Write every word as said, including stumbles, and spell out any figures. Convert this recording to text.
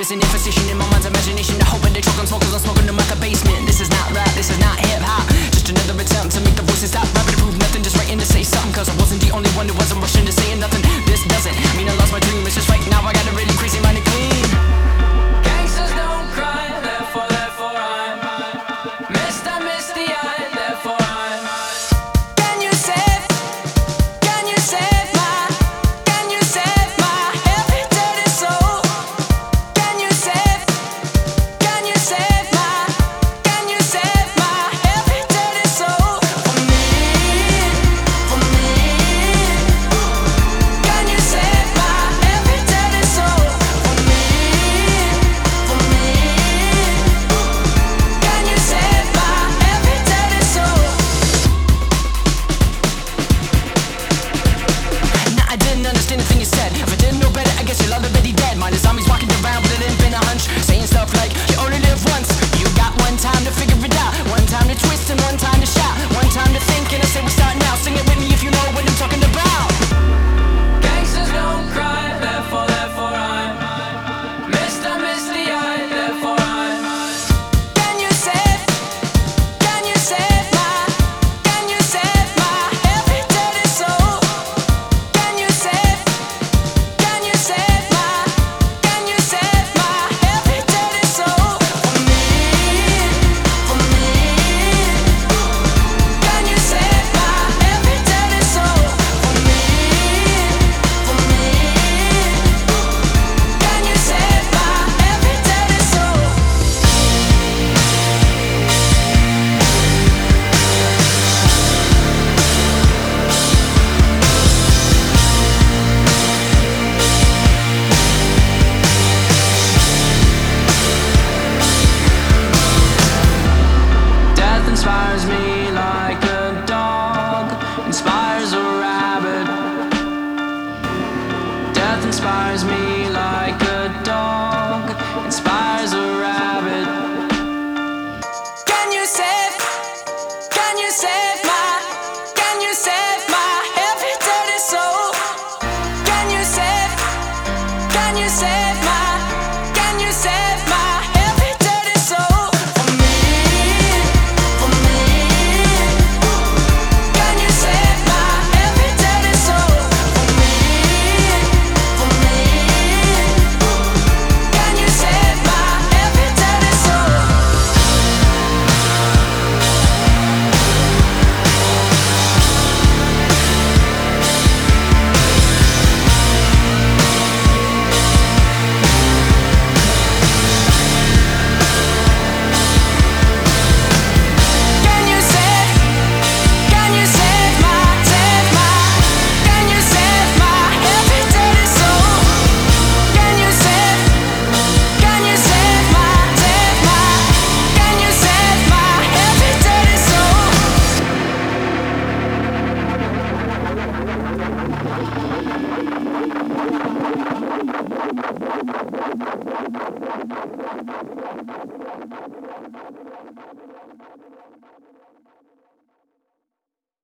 There's an imposition in my mind's imagination. I hope they choke on smoke cause I'm smoking them at the basement. This is not rap, this is not hip-hop. Just another attempt to make the voices stop rapping to prove nothing, just writing to say something. Cause I wasn't the only one who wasn't rushing to saying nothing. This doesn't mean I lost my dream, it's just right now I got a really crazy mind to clean. Gangsters don't cry, therefore, therefore I'm missed, I miss the eye, therefore I'm. Can you save, can you save my, can you save my every dirty soul? Can you save, can you save my, can you save my every dirty soul? For me, for me. Can you save my every dirty soul? For me, for me. Can you save my every dirty soul? Nah, I didn't understand the thing you said. If I didn't know better, I guess you're already dead. Mine is zombies walking around with it ain't been a hunch, saying stuff like you only live once. You got one time to figure it out, one time to twist and one time to shout, one time to think. And I say we start now. Sing it with me if you know what I'm talking about. Gangsters don't cry, therefore, therefore I'm missed, I miss the eye, therefore I'm. Can you save, can you save my, can you save my every dirty soul? Can you save, can you save my, can you save my every dirty soul? For me, for me. Can you save my every dirty soul? For me, for me. Can you save my every dirty soul? Death inspires me like a dog inspires a rabbit. Death inspires me like a dog inspires a rabbit. Can you save, can you save my, can you save my every dirty soul? Can you save, can you save my, can you save my every dirty soul? For me, for me. Can you save my every dirty soul? For me, for me. Can you save my every dirty soul? Can you save, can you save my, save my, can you save my every dirty soul? Can you save, can you save my, save my, can you save my every dirty soul?